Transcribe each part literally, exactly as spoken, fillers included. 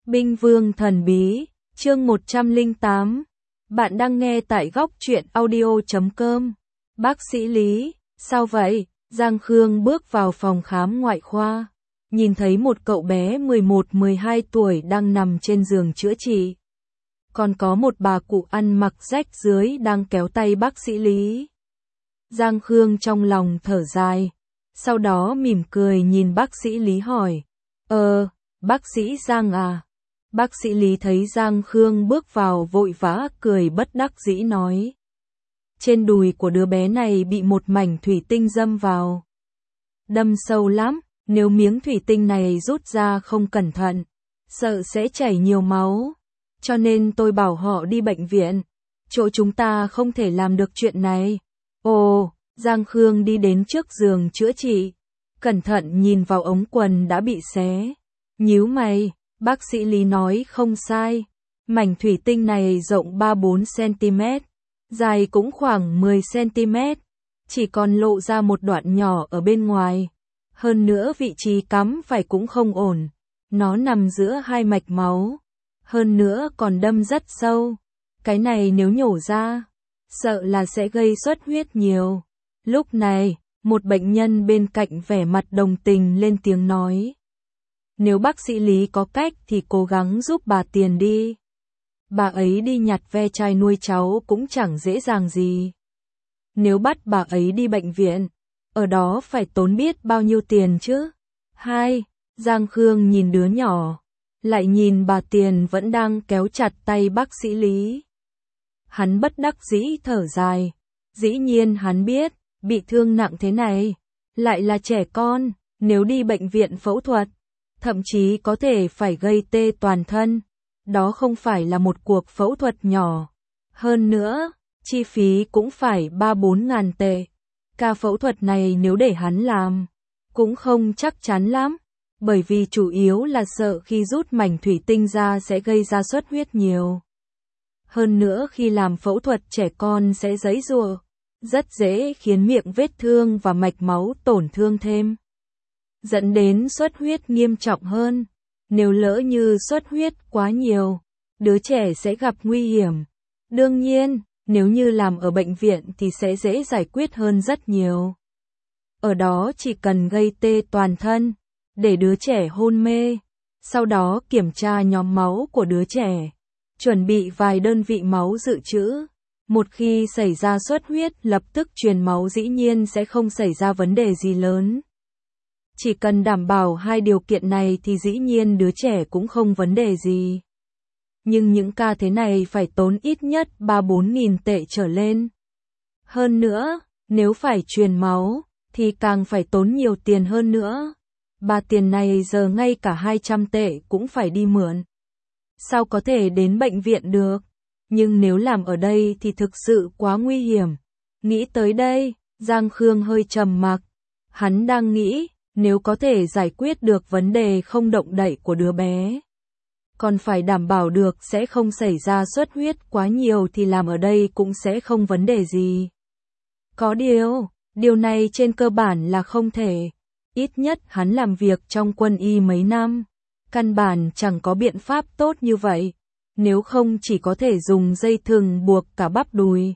Binh Vương Thần Bí, chương một trăm lẻ tám. Bạn đang nghe tại góc truyện audio chấm com. Bác sĩ Lý, sao vậy? Giang Khương bước vào phòng khám ngoại khoa, nhìn thấy một cậu bé mười một mười hai tuổi đang nằm trên giường chữa trị. Còn có một bà cụ ăn mặc rách rưới đang kéo tay bác sĩ Lý. Giang Khương trong lòng thở dài, sau đó mỉm cười nhìn bác sĩ Lý hỏi, Ờ, bác sĩ Giang à? Bác sĩ Lý thấy Giang Khương bước vào vội vã cười bất đắc dĩ nói. Trên đùi của đứa bé này bị một mảnh thủy tinh đâm vào. Đâm sâu lắm, nếu miếng thủy tinh này rút ra không cẩn thận, sợ sẽ chảy nhiều máu. Cho nên tôi bảo họ đi bệnh viện. Chỗ chúng ta không thể làm được chuyện này. Ồ, Giang Khương đi đến trước giường chữa trị, cẩn thận nhìn vào ống quần đã bị xé. Nhíu mày, bác sĩ Lý nói không sai. Mảnh thủy tinh này rộng ba bốn xăng-ti-mét, dài cũng khoảng mười xăng-ti-mét, chỉ còn lộ ra một đoạn nhỏ ở bên ngoài. Hơn nữa vị trí cắm phải cũng không ổn, nó nằm giữa hai mạch máu. Hơn nữa còn đâm rất sâu. Cái này nếu nhổ ra, sợ là sẽ gây xuất huyết nhiều. Lúc này, một bệnh nhân bên cạnh vẻ mặt đồng tình lên tiếng nói. Nếu bác sĩ Lý có cách thì cố gắng giúp bà tiền đi. Bà ấy đi nhặt ve chai nuôi cháu cũng chẳng dễ dàng gì. Nếu bắt bà ấy đi bệnh viện, ở đó phải tốn biết bao nhiêu tiền chứ. Hai, Giang Khương nhìn đứa nhỏ, lại nhìn bà Tiền vẫn đang kéo chặt tay bác sĩ Lý. Hắn bất đắc dĩ thở dài. Dĩ nhiên hắn biết, bị thương nặng thế này, lại là trẻ con, nếu đi bệnh viện phẫu thuật, thậm chí có thể phải gây tê toàn thân. Đó không phải là một cuộc phẫu thuật nhỏ. Hơn nữa, chi phí cũng phải ba bốn ngàn tệ. Ca phẫu thuật này nếu để hắn làm, cũng không chắc chắn lắm. Bởi vì chủ yếu là sợ khi rút mảnh thủy tinh ra sẽ gây ra xuất huyết nhiều. Hơn nữa khi làm phẫu thuật trẻ con sẽ giãy giụa, rất dễ khiến miệng vết thương và mạch máu tổn thương thêm, dẫn đến xuất huyết nghiêm trọng hơn. Nếu lỡ như xuất huyết quá nhiều, đứa trẻ sẽ gặp nguy hiểm. Đương nhiên, nếu như làm ở bệnh viện thì sẽ dễ giải quyết hơn rất nhiều. Ở đó chỉ cần gây tê toàn thân, để đứa trẻ hôn mê, sau đó kiểm tra nhóm máu của đứa trẻ, chuẩn bị vài đơn vị máu dự trữ. Một khi xảy ra xuất huyết lập tức truyền máu dĩ nhiên sẽ không xảy ra vấn đề gì lớn. Chỉ cần đảm bảo hai điều kiện này thì dĩ nhiên đứa trẻ cũng không vấn đề gì. Nhưng những ca thế này phải tốn ít nhất ba bốn nghìn tệ trở lên. Hơn nữa, nếu phải truyền máu, thì càng phải tốn nhiều tiền hơn nữa. Bà Tiền này giờ ngay cả hai trăm tệ cũng phải đi mượn. Sao có thể đến bệnh viện được? Nhưng nếu làm ở đây thì thực sự quá nguy hiểm. Nghĩ tới đây, Giang Khương hơi trầm mặc. Hắn đang nghĩ, nếu có thể giải quyết được vấn đề không động đậy của đứa bé, còn phải đảm bảo được sẽ không xảy ra xuất huyết quá nhiều thì làm ở đây cũng sẽ không vấn đề gì. Có điều, điều này trên cơ bản là không thể. Ít nhất hắn làm việc trong quân y mấy năm, căn bản chẳng có biện pháp tốt như vậy, nếu không chỉ có thể dùng dây thừng buộc cả bắp đùi,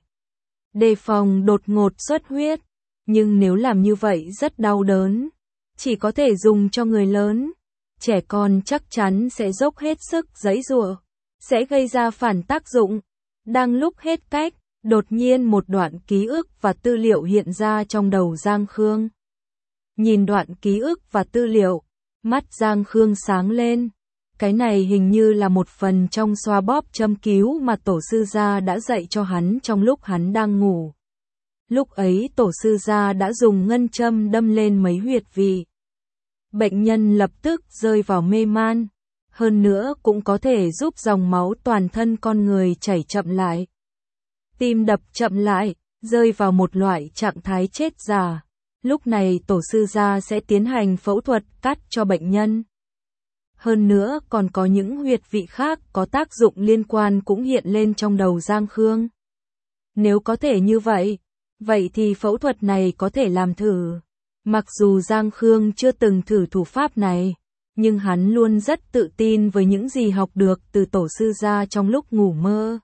đề phòng đột ngột xuất huyết, nhưng nếu làm như vậy rất đau đớn, chỉ có thể dùng cho người lớn, trẻ con chắc chắn sẽ dốc hết sức giãy giụa, sẽ gây ra phản tác dụng. Đang lúc hết cách, đột nhiên một đoạn ký ức và tư liệu hiện ra trong đầu Giang Khương. Nhìn đoạn ký ức và tư liệu, mắt Giang Khương sáng lên. Cái này hình như là một phần trong xoa bóp châm cứu mà tổ sư gia đã dạy cho hắn trong lúc hắn đang ngủ. Lúc ấy tổ sư gia đã dùng ngân châm đâm lên mấy huyệt vị. Bệnh nhân lập tức rơi vào mê man. Hơn nữa cũng có thể giúp dòng máu toàn thân con người chảy chậm lại. Tim đập chậm lại, rơi vào một loại trạng thái chết già. Lúc này tổ sư gia sẽ tiến hành phẫu thuật cắt cho bệnh nhân. Hơn nữa còn có những huyệt vị khác có tác dụng liên quan cũng hiện lên trong đầu Giang Khương. Nếu có thể như vậy, vậy thì phẫu thuật này có thể làm thử. Mặc dù Giang Khương chưa từng thử thủ pháp này, nhưng hắn luôn rất tự tin với những gì học được từ tổ sư gia trong lúc ngủ mơ.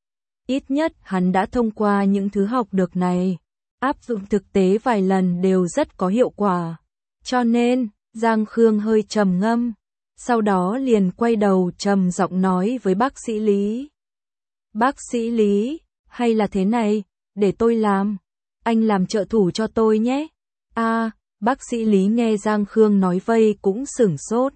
Ít nhất hắn đã thông qua những thứ học được này, áp dụng thực tế vài lần đều rất có hiệu quả. Cho nên, Giang Khương hơi trầm ngâm, sau đó liền quay đầu trầm giọng nói với bác sĩ Lý. Bác sĩ Lý, hay là thế này, để tôi làm, anh làm trợ thủ cho tôi nhé. À, bác sĩ Lý nghe Giang Khương nói vây cũng sửng sốt.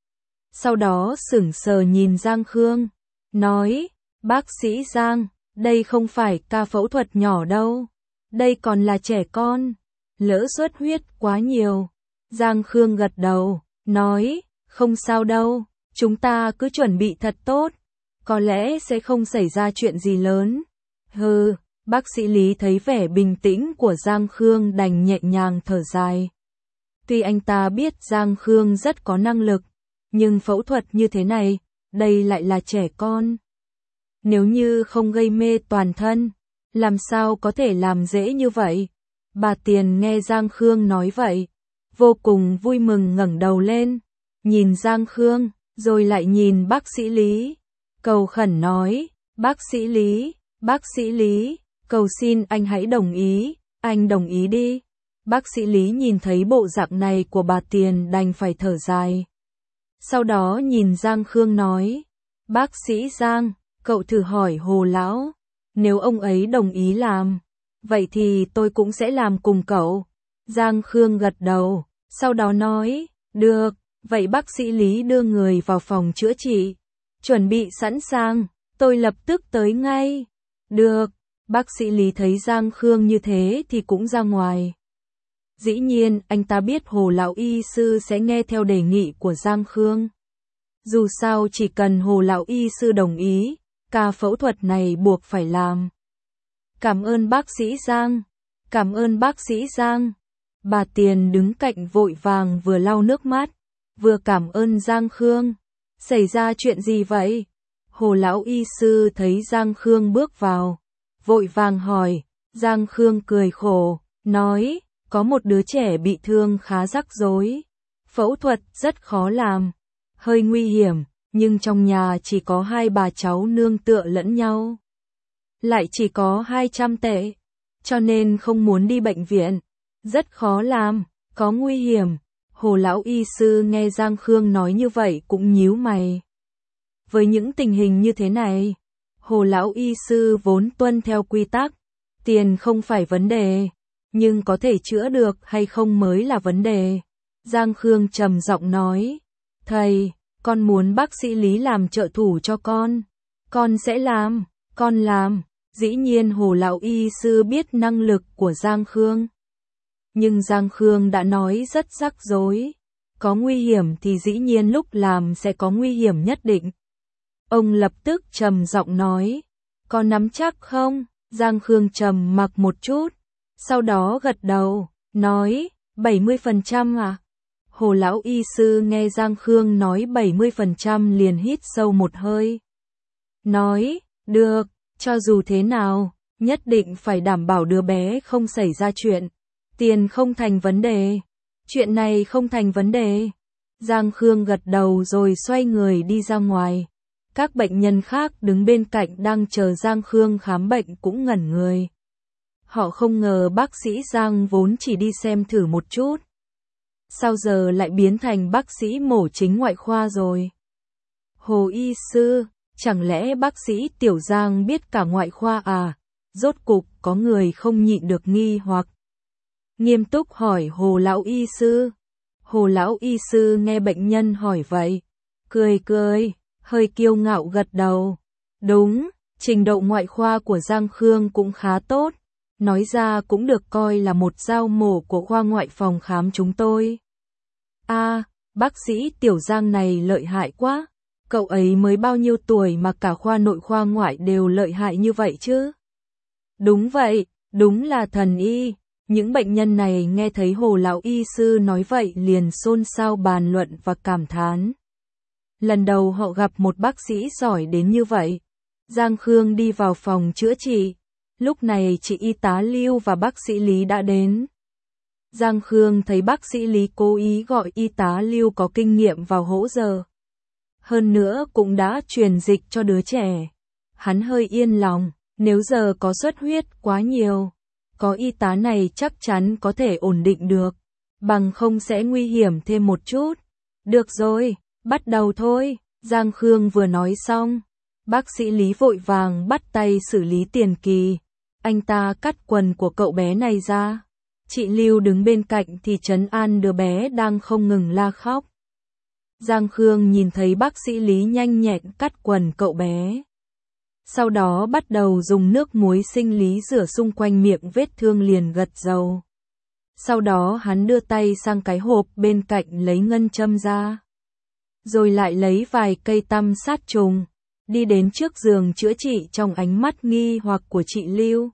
Sau đó sửng sờ nhìn Giang Khương, nói, bác sĩ Giang, đây không phải ca phẫu thuật nhỏ đâu, đây còn là trẻ con, lỡ xuất huyết quá nhiều. Giang Khương gật đầu, nói, không sao đâu, chúng ta cứ chuẩn bị thật tốt, có lẽ sẽ không xảy ra chuyện gì lớn. Hừ, bác sĩ Lý thấy vẻ bình tĩnh của Giang Khương đành nhẹ nhàng thở dài. Tuy anh ta biết Giang Khương rất có năng lực, nhưng phẫu thuật như thế này, đây lại là trẻ con. Nếu như không gây mê toàn thân, làm sao có thể làm dễ như vậy? Bà Tiền nghe Giang Khương nói vậy, vô cùng vui mừng ngẩng đầu lên, nhìn Giang Khương, rồi lại nhìn bác sĩ Lý, cầu khẩn nói, bác sĩ Lý, bác sĩ Lý, cầu xin anh hãy đồng ý, anh đồng ý đi. Bác sĩ Lý nhìn thấy bộ dạng này của bà Tiền đành phải thở dài. Sau đó nhìn Giang Khương nói, bác sĩ Giang, cậu thử hỏi Hồ Lão, nếu ông ấy đồng ý làm, vậy thì tôi cũng sẽ làm cùng cậu. Giang Khương gật đầu, sau đó nói, được, vậy bác sĩ Lý đưa người vào phòng chữa trị, chuẩn bị sẵn sàng, tôi lập tức tới ngay. Được, bác sĩ Lý thấy Giang Khương như thế thì cũng ra ngoài. Dĩ nhiên anh ta biết Hồ Lão y sư sẽ nghe theo đề nghị của Giang Khương. Dù sao chỉ cần Hồ Lão y sư đồng ý, ca phẫu thuật này buộc phải làm. Cảm ơn bác sĩ Giang, cảm ơn bác sĩ Giang. Bà Tiền đứng cạnh vội vàng vừa lau nước mắt, vừa cảm ơn Giang Khương. Xảy ra chuyện gì vậy? Hồ Lão y sư thấy Giang Khương bước vào, vội vàng hỏi. Giang Khương cười khổ, nói, có một đứa trẻ bị thương khá rắc rối. Phẫu thuật rất khó làm, hơi nguy hiểm, nhưng trong nhà chỉ có hai bà cháu nương tựa lẫn nhau. Lại chỉ có hai trăm tệ, cho nên không muốn đi bệnh viện. Rất khó làm, có nguy hiểm. Hồ Lão y sư nghe Giang Khương nói như vậy cũng nhíu mày. Với những tình hình như thế này, Hồ Lão y sư vốn tuân theo quy tắc, tiền không phải vấn đề, nhưng có thể chữa được hay không mới là vấn đề. Giang Khương trầm giọng nói, thầy, con muốn bác sĩ Lý làm trợ thủ cho con. Con sẽ làm, con làm. Dĩ nhiên Hồ Lão y sư biết năng lực của Giang Khương. Nhưng Giang Khương đã nói rất rắc rối. Có nguy hiểm thì dĩ nhiên lúc làm sẽ có nguy hiểm nhất định. Ông lập tức trầm giọng nói, có nắm chắc không? Giang Khương trầm mặc một chút, sau đó gật đầu, nói, bảy mươi phần trăm à? Hồ Lão y sư nghe Giang Khương nói bảy mươi phần trăm liền hít sâu một hơi. Nói, được, cho dù thế nào, nhất định phải đảm bảo đứa bé không xảy ra chuyện. Tiền không thành vấn đề. Chuyện này không thành vấn đề. Giang Khương gật đầu rồi xoay người đi ra ngoài. Các bệnh nhân khác đứng bên cạnh đang chờ Giang Khương khám bệnh cũng ngẩn người. Họ không ngờ bác sĩ Giang vốn chỉ đi xem thử một chút, sao giờ lại biến thành bác sĩ mổ chính ngoại khoa rồi. Hồ y sư, chẳng lẽ bác sĩ Tiểu Giang biết cả ngoại khoa à? Rốt cục có người không nhịn được nghi hoặc nghiêm túc hỏi Hồ Lão y sư. Hồ Lão y sư nghe bệnh nhân hỏi vậy, cười cười, hơi kiêu ngạo gật đầu. Đúng, trình độ ngoại khoa của Giang Khương cũng khá tốt, nói ra cũng được coi là một dao mổ của khoa ngoại phòng khám chúng tôi. A, à, bác sĩ Tiểu Giang này lợi hại quá, cậu ấy mới bao nhiêu tuổi mà cả khoa nội khoa ngoại đều lợi hại như vậy chứ? Đúng vậy, đúng là thần y. Những bệnh nhân này nghe thấy Hồ Lão y sư nói vậy liền xôn xao bàn luận và cảm thán. Lần đầu họ gặp một bác sĩ giỏi đến như vậy. Giang Khương đi vào phòng chữa trị. Lúc này chị y tá Lưu và bác sĩ Lý đã đến. Giang Khương thấy bác sĩ Lý cố ý gọi y tá Lưu có kinh nghiệm vào hỗ giờ. Hơn nữa cũng đã truyền dịch cho đứa trẻ. Hắn hơi yên lòng, nếu giờ có xuất huyết quá nhiều, có y tá này chắc chắn có thể ổn định được, bằng không sẽ nguy hiểm thêm một chút. Được rồi, bắt đầu thôi, Giang Khương vừa nói xong. Bác sĩ Lý vội vàng bắt tay xử lý tiền kỳ. Anh ta cắt quần của cậu bé này ra. Chị Lưu đứng bên cạnh thì trấn an đứa bé đang không ngừng la khóc. Giang Khương nhìn thấy bác sĩ Lý nhanh nhẹn cắt quần cậu bé. Sau đó bắt đầu dùng nước muối sinh lý rửa xung quanh miệng vết thương liền gật dầu. Sau đó hắn đưa tay sang cái hộp bên cạnh lấy ngân châm ra. Rồi lại lấy vài cây tăm sát trùng, đi đến trước giường chữa trị trong ánh mắt nghi hoặc của chị Lưu.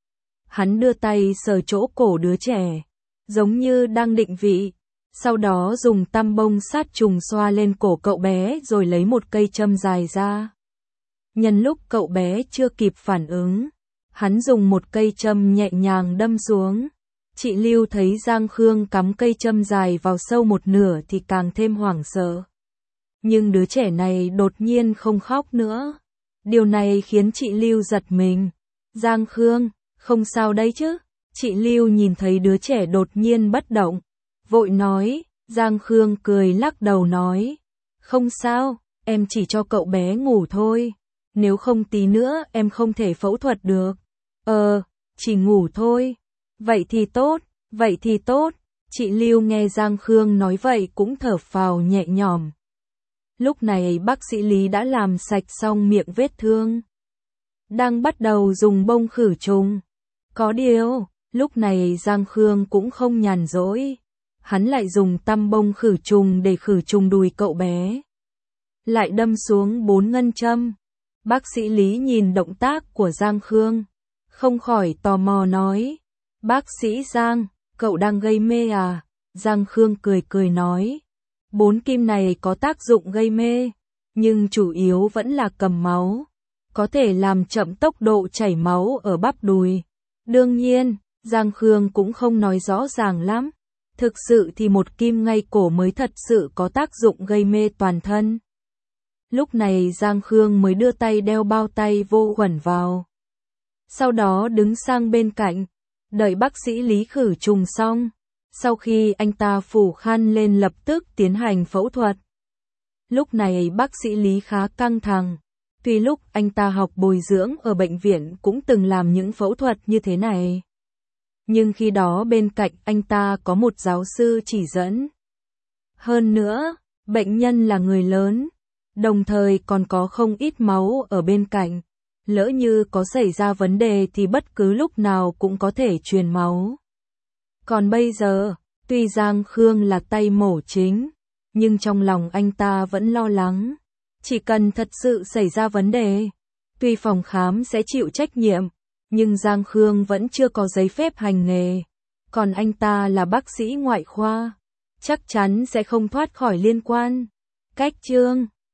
Hắn đưa tay sờ chỗ cổ đứa trẻ, giống như đang định vị. Sau đó dùng tăm bông sát trùng xoa lên cổ cậu bé rồi lấy một cây châm dài ra. Nhân lúc cậu bé chưa kịp phản ứng, hắn dùng một cây châm nhẹ nhàng đâm xuống. Chị Lưu thấy Giang Khương cắm cây châm dài vào sâu một nửa thì càng thêm hoảng sợ. Nhưng đứa trẻ này đột nhiên không khóc nữa. Điều này khiến chị Lưu giật mình. Giang Khương, không sao đấy chứ? Chị Lưu nhìn thấy đứa trẻ đột nhiên bất động, vội nói. Giang Khương cười lắc đầu nói, không sao, em chỉ cho cậu bé ngủ thôi. Nếu không tí nữa em không thể phẫu thuật được. Ờ, chỉ ngủ thôi. Vậy thì tốt, vậy thì tốt. Chị Lưu nghe Giang Khương nói vậy cũng thở phào nhẹ nhõm. Lúc này bác sĩ Lý đã làm sạch xong miệng vết thương. Đang bắt đầu dùng bông khử trùng. Có điều, lúc này Giang Khương cũng không nhàn rỗi. Hắn lại dùng tăm bông khử trùng để khử trùng đùi cậu bé. Lại đâm xuống bốn ngân châm. Bác sĩ Lý nhìn động tác của Giang Khương, không khỏi tò mò nói. Bác sĩ Giang, cậu đang gây mê à? Giang Khương cười cười nói. Bốn kim này có tác dụng gây mê, nhưng chủ yếu vẫn là cầm máu. Có thể làm chậm tốc độ chảy máu ở bắp đùi. Đương nhiên, Giang Khương cũng không nói rõ ràng lắm. Thực sự thì một kim ngay cổ mới thật sự có tác dụng gây mê toàn thân. Lúc này Giang Khương mới đưa tay đeo bao tay vô khuẩn vào. Sau đó đứng sang bên cạnh, đợi bác sĩ Lý khử trùng xong. Sau khi anh ta phủ khăn lên lập tức tiến hành phẫu thuật. Lúc này bác sĩ Lý khá căng thẳng. Tuy lúc anh ta học bồi dưỡng ở bệnh viện cũng từng làm những phẫu thuật như thế này. Nhưng khi đó bên cạnh anh ta có một giáo sư chỉ dẫn. Hơn nữa, bệnh nhân là người lớn. Đồng thời còn có không ít máu ở bên cạnh. Lỡ như có xảy ra vấn đề thì bất cứ lúc nào cũng có thể truyền máu. Còn bây giờ, tuy Giang Khương là tay mổ chính, nhưng trong lòng anh ta vẫn lo lắng. Chỉ cần thật sự xảy ra vấn đề, tuy phòng khám sẽ chịu trách nhiệm, nhưng Giang Khương vẫn chưa có giấy phép hành nghề. Còn anh ta là bác sĩ ngoại khoa, chắc chắn sẽ không thoát khỏi liên quan. Cách chương